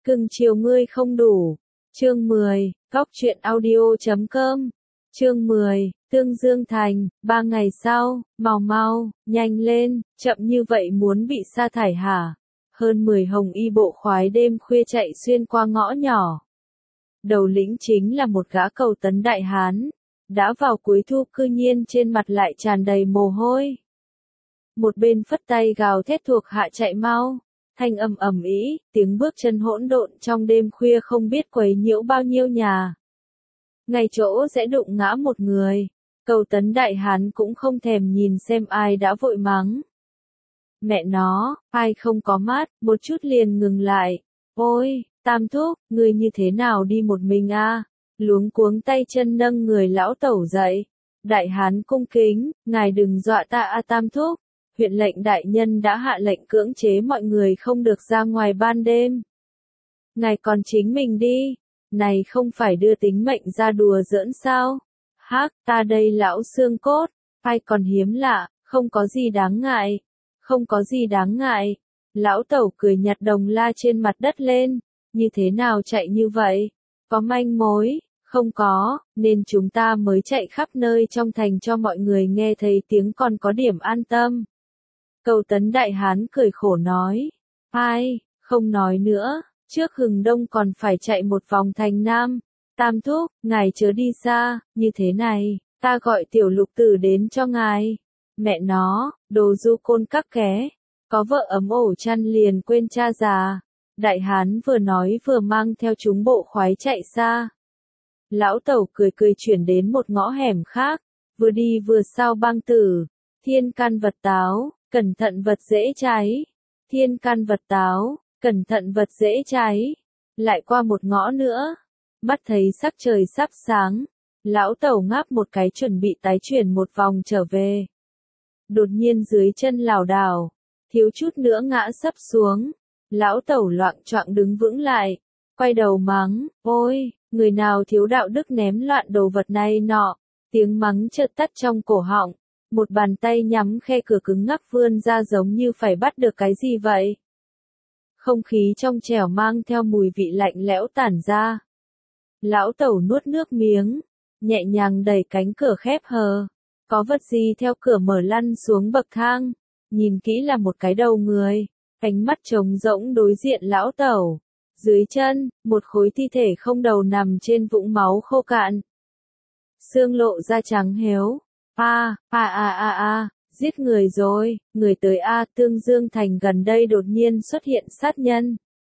Cưng chiều ngươi không đủ. Chương 10, Góc truyện audio.com. Chương 10, Tương Dương Thành. 3 ngày sau, mau, nhanh lên, chậm như vậy muốn bị sa thải hả? Hơn 10 hồng y bộ khoái đêm khuya chạy xuyên qua ngõ nhỏ. Đầu lĩnh chính là một gã cầu tấn đại hán. Đã vào cuối thu cư nhiên trên mặt lại tràn đầy mồ hôi. Một bên phất tay gào thét thuộc hạ chạy mau. Thanh âm ầm ĩ, tiếng bước chân hỗn độn trong đêm khuya không biết quấy nhiễu bao nhiêu nhà. Ngay chỗ sẽ đụng ngã một người. Cầu tấn đại hán cũng không thèm nhìn xem ai đã vội mắng. Mẹ nó, ai không có mát, một chút liền ngừng lại. Ôi, Tam thúc, ngươi như thế nào đi một mình a? Luống cuống tay chân nâng người lão tẩu dậy. Đại hán cung kính, ngài đừng dọa ta a Tam thúc. Huyện lệnh đại nhân đã hạ lệnh cưỡng chế mọi người không được ra ngoài ban đêm. Ngài còn chính mình đi. Này không phải đưa tính mệnh ra đùa giỡn sao? Hắc, ta đây lão xương cốt. Ai còn hiếm lạ, không có gì đáng ngại. Không có gì đáng ngại. Lão tẩu cười nhặt đồng la trên mặt đất lên. Như thế nào chạy như vậy? Có manh mối? Không có, nên chúng ta mới chạy khắp nơi trong thành cho mọi người nghe thấy tiếng còn có điểm an tâm. Cầu tấn đại hán cười khổ nói. Ai, không nói nữa, trước hừng đông còn phải chạy một vòng thành Nam. Tam thúc, ngài chớ đi xa, như thế này, ta gọi tiểu lục tử đến cho ngài. Mẹ nó, đồ du côn các ké, có vợ ấm ổ chăn liền quên cha già. Đại hán vừa nói vừa mang theo chúng bộ khoái chạy xa. Lão tẩu cười chuyển đến một ngõ hẻm khác, vừa đi vừa sao băng tử. Thiên can vật táo, cẩn thận vật dễ cháy. Thiên can vật táo, cẩn thận vật dễ cháy. Lại qua một ngõ nữa, mắt thấy sắc trời sắp sáng. Lão tẩu ngáp một cái chuẩn bị tái chuyển một vòng trở về. Đột nhiên dưới chân lảo đảo, thiếu chút nữa ngã sấp xuống. Lão tẩu loạng choạng đứng vững lại, quay đầu mắng, ôi, người nào thiếu đạo đức ném loạn đồ vật này nọ. Tiếng mắng chợt tắt trong cổ họng, một bàn tay nhắm khe cửa cứng ngắc vươn ra giống như phải bắt được cái gì vậy. Không khí trong trẻo mang theo mùi vị lạnh lẽo tản ra. Lão tẩu nuốt nước miếng, nhẹ nhàng đẩy cánh cửa khép hờ. Có vật gì theo cửa mở lăn xuống bậc thang, nhìn kỹ là một cái đầu người. Ánh mắt trống rỗng đối diện lão tẩu. Dưới chân, một khối thi thể không đầu nằm trên vũng máu khô cạn. Xương lộ da trắng héo. Giết người rồi, người tới Tương Dương Thành gần đây đột nhiên xuất hiện sát nhân.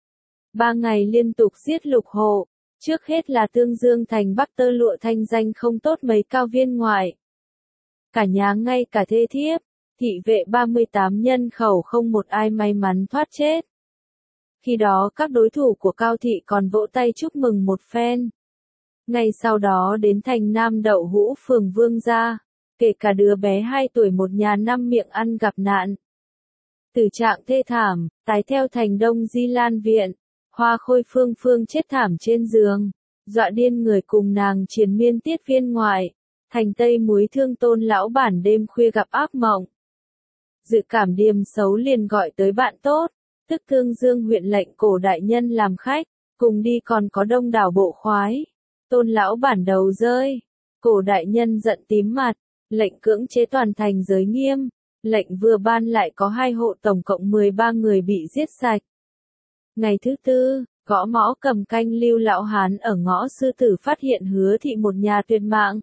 3 ngày liên tục giết lục hộ. Trước hết là Tương Dương Thành Bắc tơ lụa thanh danh không tốt mấy cao viên ngoại. Cả nhà ngay cả thê thiếp. Thị vệ 38 nhân khẩu không một ai may mắn thoát chết. Khi đó các đối thủ của Cao Thị còn vỗ tay chúc mừng một phen. Ngay sau đó đến thành Nam Đậu Hũ phường Vương gia, kể cả đứa bé 2 tuổi một nhà 5 miệng ăn gặp nạn. Tử trạng thê thảm, tái theo thành Đông Di Lan viện, Hoa Khôi Phương chết thảm trên giường, dọa điên người cùng nàng triền miên tiết viên ngoại, thành Tây Muối Thương Tôn lão bản đêm khuya gặp ác mộng. Dự cảm điềm xấu liền gọi tới bạn tốt, tức Tương Dương huyện lệnh Cổ đại nhân làm khách, cùng đi còn có đông đảo bộ khoái. Tôn lão bản đầu rơi, Cổ đại nhân giận tím mặt, lệnh cưỡng chế toàn thành giới nghiêm, lệnh vừa ban lại có 2 hộ tổng cộng 13 người bị giết sạch. Ngày thứ tư, gõ mõ cầm canh Lưu lão hán ở ngõ Sư Tử phát hiện Hứa thị một nhà tuyệt mạng.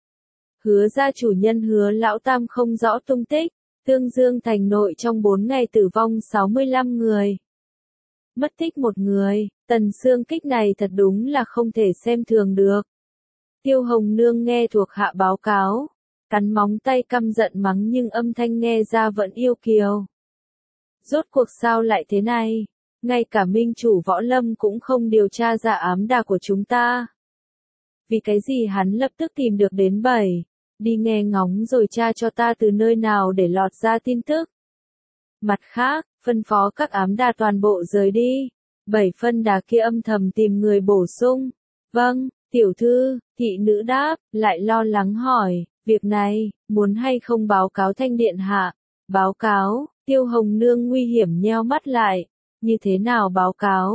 Hứa gia chủ nhân Hứa lão tam không rõ tung tích. Tương Dương Thành nội trong 4 ngày tử vong 65 người. Mất tích 1 người, tần xương kích này thật đúng là không thể xem thường được. Tiêu Hồng Nương nghe thuộc hạ báo cáo, cắn móng tay căm giận mắng nhưng âm thanh nghe ra vẫn yêu kiều. Rốt cuộc sao lại thế này? Ngay cả minh chủ Võ Lâm cũng không điều tra ra ám đà của chúng ta. Vì cái gì hắn lập tức tìm được đến 7. Đi nghe ngóng rồi tra cho ta từ nơi nào để lọt ra tin tức. Mặt khác, phân phó các ám đà toàn bộ rời đi. 7 phân đà kia âm thầm tìm người bổ sung. Vâng, tiểu thư, thị nữ đáp, lại lo lắng hỏi, việc này, muốn hay không báo cáo thanh điện hạ? Báo cáo, Tiêu Hồng Nương nguy hiểm nheo mắt lại. Như thế nào báo cáo?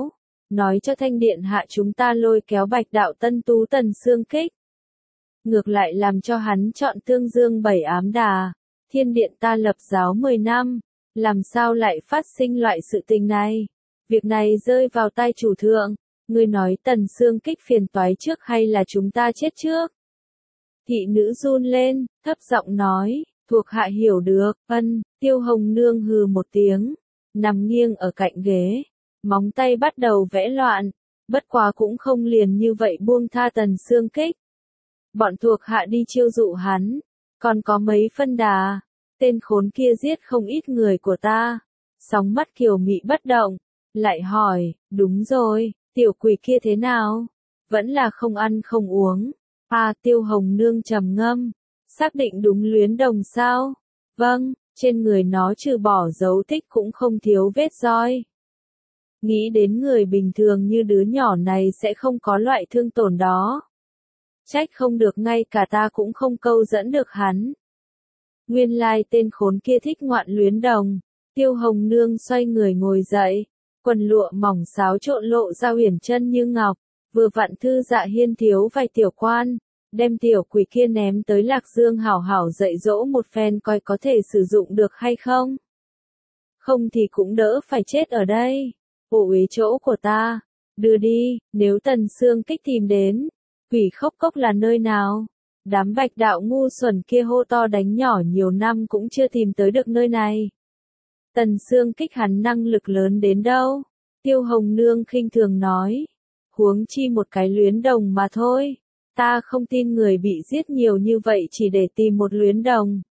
nói cho Thanh Điện hạ chúng ta lôi kéo Bạch đạo tân tú Tần Xương Kích. Ngược lại làm cho hắn chọn Tương Dương Bảy Ám Đà, Thiên Điện ta lập giáo 10 năm, làm sao lại phát sinh loại sự tình này? Việc này rơi vào tai chủ thượng, ngươi nói Tần Xương Kích phiền toái trước hay là chúng ta chết trước? Thị nữ run lên, thấp giọng nói, thuộc hạ hiểu được, Tiêu Hồng Nương hừ một tiếng, nằm nghiêng ở cạnh ghế, móng tay bắt đầu vẽ loạn, bất quá cũng không liền như vậy buông tha Tần Xương Kích. Bọn thuộc hạ đi chiêu dụ hắn, còn có mấy phân đà, tên khốn kia giết không ít người của ta. Sóng mắt kiều mị bất động, lại hỏi, đúng rồi, tiểu quỷ kia thế nào? Vẫn là không ăn không uống. Tiêu Hồng Nương trầm ngâm, xác định đúng Luyến Đồng sao? Vâng, trên người nó trừ bỏ dấu tích cũng không thiếu vết roi. Nghĩ đến người bình thường như đứa nhỏ này sẽ không có loại thương tổn đó. Trách không được ngay cả ta cũng không câu dẫn được hắn. Nguyên lai tên khốn kia thích ngoạn Luyến Đồng. Tiêu Hồng Nương xoay người ngồi dậy, quần lụa mỏng xáo trộn lộ ra huyền chân như ngọc, vừa vặn Thư Dạ Hiên thiếu vài tiểu quan, đem tiểu quỷ kia ném tới Lạc Dương hảo hảo dạy dỗ một phen coi có thể sử dụng được hay không. Không thì cũng đỡ phải chết ở đây. Ổ uế chỗ của ta, đưa đi, nếu Tần Xương Kích tìm đến. Quỷ Khốc Cốc là nơi nào? Đám Bạch đạo ngu xuẩn kia hô to đánh nhỏ nhiều năm cũng chưa tìm tới được nơi này. Tần Xương Kích hắn năng lực lớn đến đâu? Tiêu Hồng Nương khinh thường nói. Huống chi một cái Luyến Đồng mà thôi. Ta không tin người bị giết nhiều như vậy chỉ để tìm một Luyến Đồng.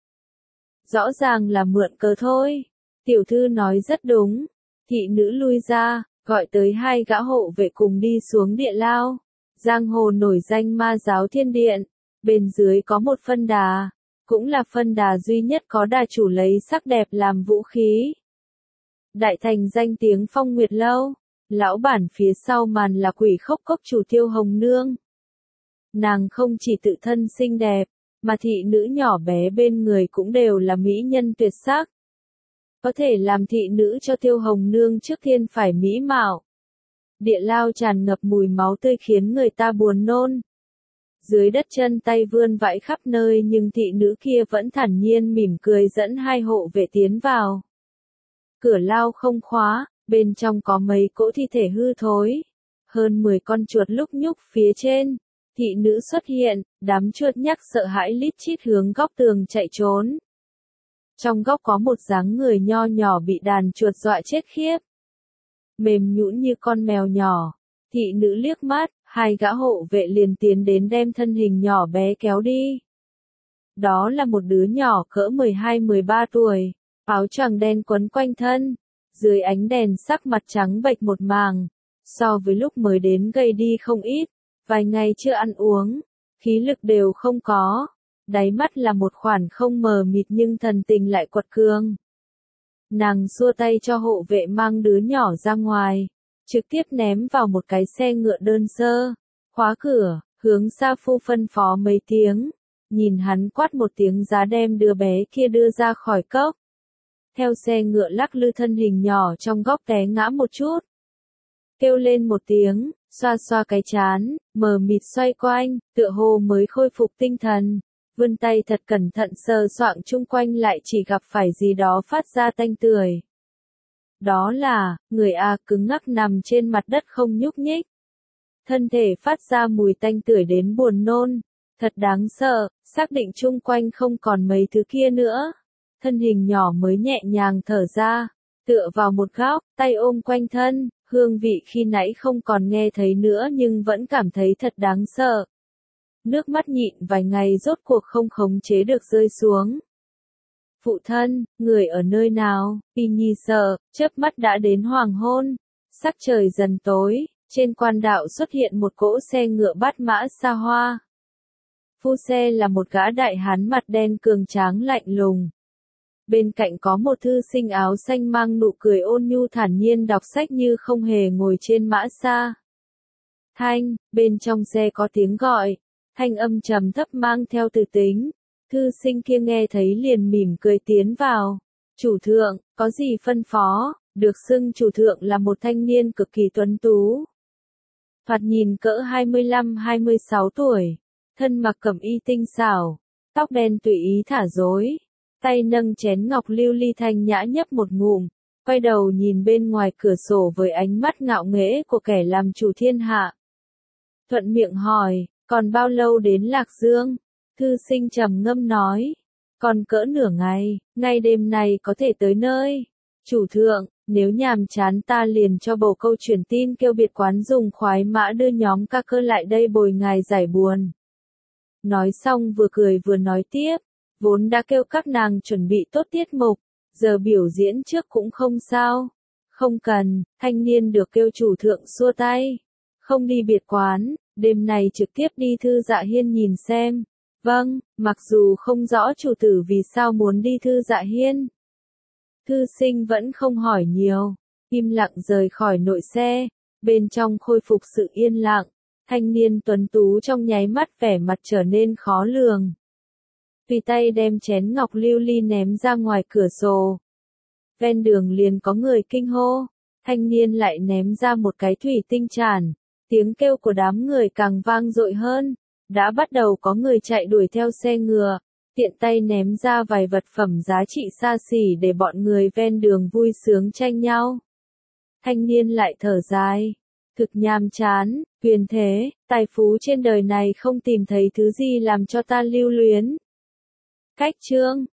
Rõ ràng là mượn cớ thôi. Tiểu thư nói rất đúng. Thị nữ lui ra, gọi tới 2 gã hộ vệ cùng đi xuống địa lao. Giang hồ nổi danh ma giáo Thiên Điện. Bên dưới có một phân đà. Cũng là phân đà duy nhất có đà chủ lấy sắc đẹp làm vũ khí. Đại thành danh tiếng Phong Nguyệt Lâu. Lão bản phía sau màn là Quỷ Khốc Cốc chủ Tiêu Hồng Nương. Nàng không chỉ tự thân xinh đẹp, mà thị nữ nhỏ bé bên người cũng đều là mỹ nhân tuyệt sắc. Có thể làm thị nữ cho Tiêu Hồng Nương trước tiên phải mỹ mạo. Địa lao tràn ngập mùi máu tươi khiến người ta buồn nôn. Dưới đất chân tay vươn vãi khắp nơi nhưng thị nữ kia vẫn thản nhiên mỉm cười dẫn 2 hộ vệ tiến vào. Cửa lao không khóa, bên trong có mấy cỗ thi thể hư thối. Hơn 10 con chuột lúc nhúc phía trên. Thị nữ xuất hiện, đám chuột nhắc sợ hãi lít chít hướng góc tường chạy trốn. Trong góc có một dáng người nho nhỏ bị đàn chuột dọa chết khiếp. Mềm nhũn như con mèo nhỏ. Thị nữ liếc mắt, 2 gã hộ vệ liền tiến đến đem thân hình nhỏ bé kéo đi. Đó là một đứa nhỏ cỡ 12-13 tuổi, áo choàng đen quấn quanh thân, dưới ánh đèn sắc mặt trắng bệch một màng, so với lúc mới đến gầy đi không ít, vài ngày chưa ăn uống, khí lực đều không có, đáy mắt là một khoản không mờ mịt nhưng thần tình lại quật cường. Nàng xua tay cho hộ vệ mang đứa nhỏ ra ngoài, trực tiếp ném vào một cái xe ngựa đơn sơ, khóa cửa, hướng Sa Phu phân phó mấy tiếng, nhìn hắn quát một tiếng giá đem đứa bé kia đưa ra khỏi cốc. Theo xe ngựa lắc lư thân hình nhỏ trong góc té ngã một chút. Kêu lên một tiếng, xoa xoa cái chán, mờ mịt xoay quanh, tựa hồ mới khôi phục tinh thần. Vươn tay thật cẩn thận sờ soạng chung quanh lại chỉ gặp phải gì đó phát ra tanh tưởi. Đó là, người A cứng ngắc nằm trên mặt đất không nhúc nhích. Thân thể phát ra mùi tanh tưởi đến buồn nôn. Thật đáng sợ, xác định chung quanh không còn mấy thứ kia nữa. Thân hình nhỏ mới nhẹ nhàng thở ra, tựa vào một góc, tay ôm quanh thân, hương vị khi nãy không còn nghe thấy nữa nhưng vẫn cảm thấy thật đáng sợ. Nước mắt nhịn vài ngày rốt cuộc không khống chế được rơi xuống. Phụ thân, người ở nơi nào? Y Nhi sợ, chớp mắt đã đến hoàng hôn, sắc trời dần tối, trên quan đạo xuất hiện một cỗ xe ngựa bát mã xa hoa. Phu xe là một gã đại hán mặt đen cường tráng lạnh lùng. Bên cạnh có một thư sinh áo xanh mang nụ cười ôn nhu thản nhiên đọc sách như không hề ngồi trên mã xa. Thanh, bên trong xe có tiếng gọi, thanh âm trầm thấp mang theo từ tính. Thư sinh kia nghe thấy liền mỉm cười tiến vào. Chủ thượng, có gì phân phó? Được xưng chủ thượng là một thanh niên cực kỳ tuấn tú, thoạt nhìn cỡ 25-26 tuổi, thân mặc cẩm y tinh xảo, tóc đen tùy ý thả rối, tay nâng chén ngọc lưu ly thanh nhã nhấp một ngụm, quay đầu nhìn bên ngoài cửa sổ với ánh mắt ngạo nghễ của kẻ làm chủ thiên hạ. Thuận miệng hỏi, còn bao lâu đến Lạc Dương? Thư sinh trầm ngâm nói, còn cỡ nửa ngày, ngay đêm này có thể tới nơi. Chủ thượng, nếu nhàm chán ta liền cho bầu câu truyền tin kêu biệt quán dùng khoái mã đưa nhóm ca cơ lại đây bồi ngài giải buồn. Nói xong vừa cười vừa nói tiếp, vốn đã kêu các nàng chuẩn bị tốt tiết mục, giờ biểu diễn trước cũng không sao. Không cần, thanh niên được kêu chủ thượng xua tay. Không đi biệt quán, đêm này trực tiếp đi Thư Dạ Hiên nhìn xem. Vâng, mặc dù không rõ chủ tử vì sao muốn đi Thư Dạ Hiên. Thư sinh vẫn không hỏi nhiều, im lặng rời khỏi nội xe, bên trong khôi phục sự yên lặng, thanh niên tuấn tú trong nháy mắt vẻ mặt trở nên khó lường. Tùy tay đem chén ngọc lưu ly ném ra ngoài cửa sổ. Ven đường liền có người kinh hô, thanh niên lại ném ra một cái thủy tinh tràn, tiếng kêu của đám người càng vang dội hơn, đã bắt đầu có người chạy đuổi theo xe ngựa, tiện tay ném ra vài vật phẩm giá trị xa xỉ để bọn người ven đường vui sướng tranh nhau. Thanh niên lại thở dài, thực nhàm chán, quyền thế, tài phú trên đời này không tìm thấy thứ gì làm cho ta lưu luyến. Cách chương